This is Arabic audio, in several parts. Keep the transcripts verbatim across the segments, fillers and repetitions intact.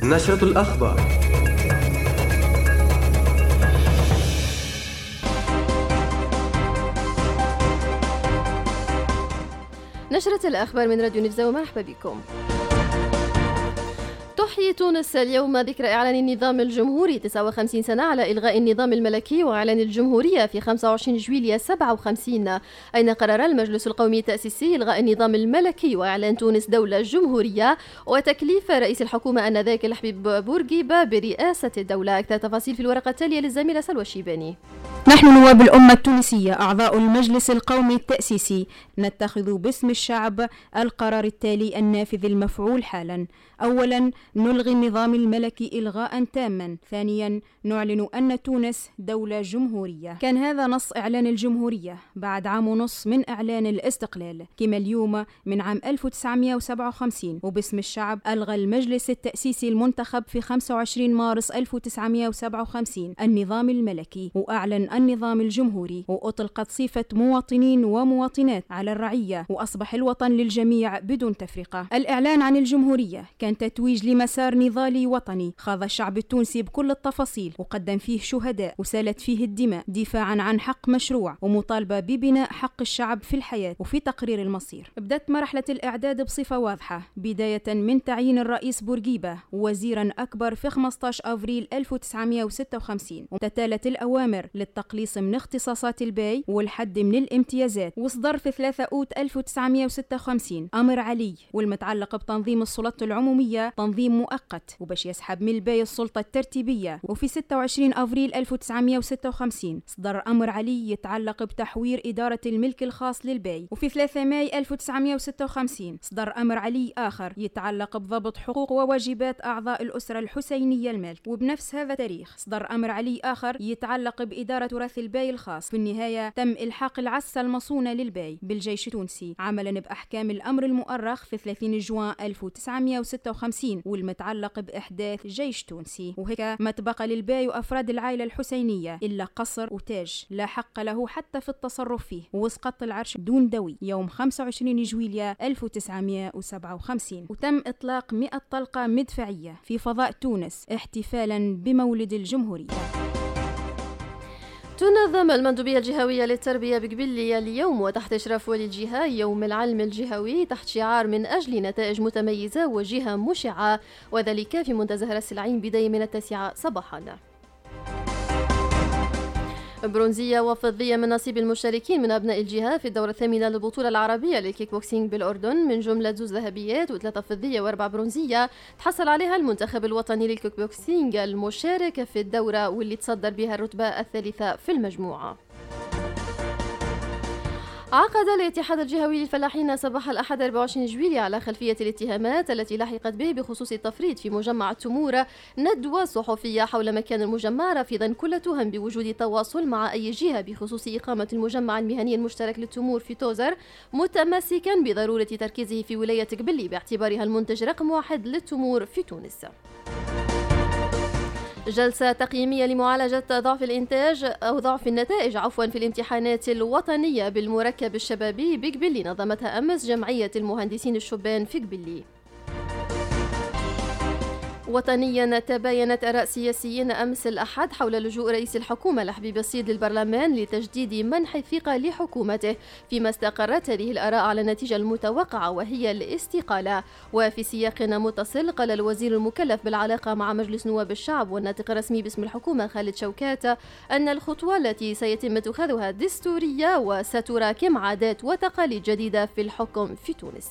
نشرة الأخبار. نشرة الأخبار من راديو نيفزا، ومرحبا بكم. تحيي تونس اليوم ذكرى إعلان النظام الجمهوري تسعة وخمسين سنة على إلغاء النظام الملكي وإعلان الجمهورية في خمسة وعشرين جويلية سبعة وخمسين، أين قرر المجلس القومي التأسيسي إلغاء النظام الملكي وإعلان تونس دولة جمهورية وتكليف رئيس الحكومة آنذاك الحبيب بورقيبة برئاسة الدولة. أكثر تفاصيل في الورقة التالية للزميلة سلوى الشيباني. نحن نواب الأمة التونسية أعضاء المجلس القومي التأسيسي نتخذ باسم الشعب القرار التالي النافذ المفعول حالا. أولا، نلغي النظام الملكي إلغاء تاما. ثانيا، نعلن أن تونس دولة جمهورية. كان هذا نص إعلان الجمهورية بعد عام ونص من إعلان الاستقلال، كما اليوم من عام ألف وتسعمائة وسبعة وخمسين وباسم الشعب ألغى المجلس التأسيسي المنتخب في خمسة وعشرين مارس ألف وتسعمائة وسبعة وخمسين النظام الملكي وأعلن النظام الجمهوري، وأطلقت صفة مواطنين ومواطنات على الرعية وأصبح الوطن للجميع بدون تفرقة. الإعلان عن الجمهورية كان تتويج لمسار نضالي وطني خاض الشعب التونسي بكل التفاصيل وقدم فيه شهداء وسالت فيه الدماء دفاعا عن حق مشروع ومطالبة ببناء حق الشعب في الحياة وفي تقرير المصير. بدأت مرحلة الإعداد بصفة واضحة، بداية من تعيين الرئيس بورقيبة وزيرا أكبر في خمسة عشر أفريل ألف وتسعمائة وستة وخمسين، وتتالت الأوامر للتقليص من اختصاصات الباي والحد من الامتيازات، وصدر في ثلاثة أوت ألف وتسعمائة وستة وخمسين أمر علي والمتعلق بتنظيم السلطة العمومية تنظيم مؤقت وباش يسحب من الباي السلطة الترتيبية. وفي ستة وعشرين أفريل ألف وتسعمائة وستة وخمسين صدر أمر علي يتعلق بتحوير إدارة الملك الخاص للباي. وفي ثلاثة ماي ألف وتسعمائة وستة وخمسين صدر أمر علي آخر يتعلق بضبط حقوق وواجبات أعضاء الأسرة الحسينية المالك. وبنفس هذا التاريخ صدر أمر علي آخر يتعلق بإدارة تراث الباي الخاص. في النهاية تم إلحاق العسة المصونة للباي بالجيش التونسي عملا بأحكام الأمر المؤرخ في ثلاثين جوان ألف وتسعمائة وستة وخمسين والمتعلق بإحداث جيش تونسي. وهيك ما تبقى للباي وأفراد العائلة الحسينية إلا قصر وتاج لا حق له حتى في التصرف فيه، وسقط العرش دون دوي يوم خمسة وعشرين جويلية ألف وتسعمائة وسبعة وخمسين. وتم إطلاق مئة طلقة مدفعية في فضاء تونس احتفالا بمولد الجمهورية. تنظم المندوبية الجهوية للتربية بقبلية اليوم وتحت إشراف ولي الجهة يوم العلم الجهوي تحت شعار من أجل نتائج متميزة وجهة مشعة، وذلك في منتزه راس العين بداية من التاسعة صباحا. برونزية وفضية من نصيب المشاركين من أبناء الجهة في الدورة الثامنة للبطولة العربية للكيك بوكسينج بالأردن، من جملة زوز ذهبيات وثلاثة فضية وأربع برونزية تحصل عليها المنتخب الوطني للكيك بوكسينج المشارك في الدورة واللي تصدر بها الرتبة الثالثة في المجموعة. عقد الاتحاد الجهوي للفلاحين صباح الأحد أربعة وعشرين جويلية على خلفية الاتهامات التي لحقت به بخصوص التفريط في مجمع التمور ندوة صحفية حول مكان المجمع، رافضا كل تهم بوجود تواصل مع أي جهة بخصوص إقامة المجمع المهني المشترك للتمور في توزر، متمسكا بضرورة تركيزه في ولاية قبلي باعتبارها المنتج رقم واحد للتمور في تونس. جلسة تقييمية لمعالجة ضعف الإنتاج أو ضعف النتائج عفوا في الامتحانات الوطنية بالمركب الشبابي بقبلي نظمتها أمس جمعية المهندسين الشبان في قبلي. وطنيا تباينت آراء سياسيين أمس الأحد حول لجوء رئيس الحكومة لحبيب الصيد للبرلمان لتجديد منح الثقة لحكومته، فيما استقرت هذه الآراء على النتيجة المتوقعة وهي الاستقالة. وفي سياق متصل قال الوزير المكلف بالعلاقة مع مجلس نواب الشعب والناطق الرسمي باسم الحكومة خالد شوكات أن الخطوة التي سيتم اتخاذها دستورية وستراكم عادات وتقاليد جديدة في الحكم في تونس.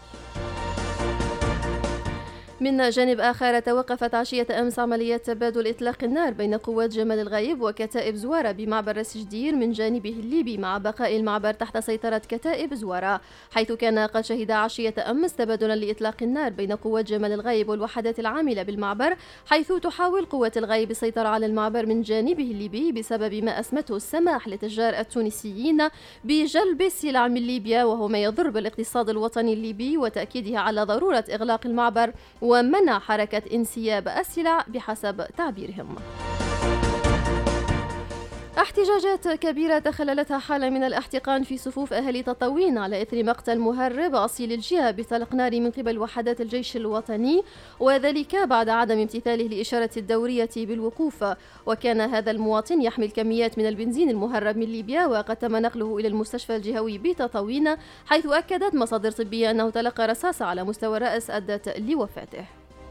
من جانب آخر توقفت عشية أمس عمليات تبادل إطلاق النار بين قوات جمال الغيب وكتائب زوارة بمعبر راس جدير من جانبه الليبي، مع بقاء المعبر تحت سيطرة كتائب زوارة، حيث كان قد شهد عشية أمس تبادلا لإطلاق النار بين قوات جمال الغيب والوحدات العاملة بالمعبر، حيث تحاول قوات الغيب السيطرة على المعبر من جانبه الليبي بسبب ما أسمته السماح لتجار التونسيين بجلب السلع من ليبيا، وهو ما يضر بالاقتصاد الوطني الليبي، وتأكيدها على ضرورة إغلاق المعبر ومنع حركة انسياب السلع بحسب تعبيرهم. احتجاجات كبيرة تخللتها حالة من الاحتقان في صفوف أهالي تطاوين على إثر مقتل مهرب أصيل الجهة بطلق نار من قبل وحدات الجيش الوطني، وذلك بعد عدم امتثاله لإشارة الدورية بالوقوف. وكان هذا المواطن يحمل كميات من البنزين المهرب من ليبيا، وقد تم نقله إلى المستشفى الجهوي بتطاوين، حيث أكدت مصادر طبية أنه تلقى رصاصة على مستوى الرأس أدت لوفاته.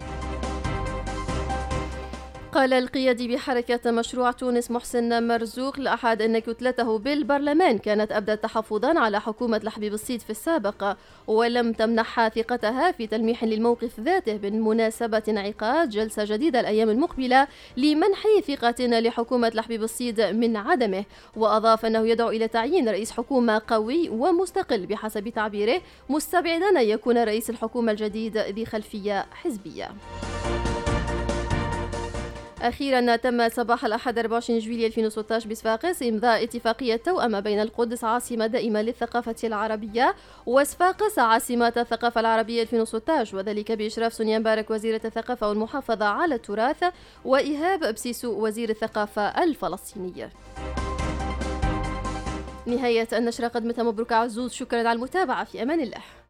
قال القيادي بحركة مشروع تونس محسن مرزوق لأحد أن كتلته بالبرلمان كانت أبدت تحفظا على حكومة الحبيب الصيد في السابق، ولم تمنحها ثقتها في تلميح للموقف ذاته بمناسبة انعقاد جلسة جديدة الأيام المقبلة لمنح ثقتنا لحكومة الحبيب الصيد من عدمه. وأضاف أنه يدعو إلى تعيين رئيس حكومة قوي ومستقل بحسب تعبيره، مستبعدا أن يكون رئيس الحكومة الجديد ذي خلفية حزبية. أخيرا تم صباح الأحد أربعة وعشرين جويلية ألفين وستة عشر بصفاقس إمضاء اتفاقية توأمة بين القدس عاصمة دائمة للثقافة العربية وصفاقس عاصمة الثقافة العربية ألفين وستة عشر، وذلك بإشراف سونيا مبارك وزيرة الثقافة والمحافظة على التراث، وإيهاب بسيسو وزير الثقافة الفلسطينية. نهاية النشرة قدمتها مبروك عزوز، شكرا على المتابعة، في أمان الله.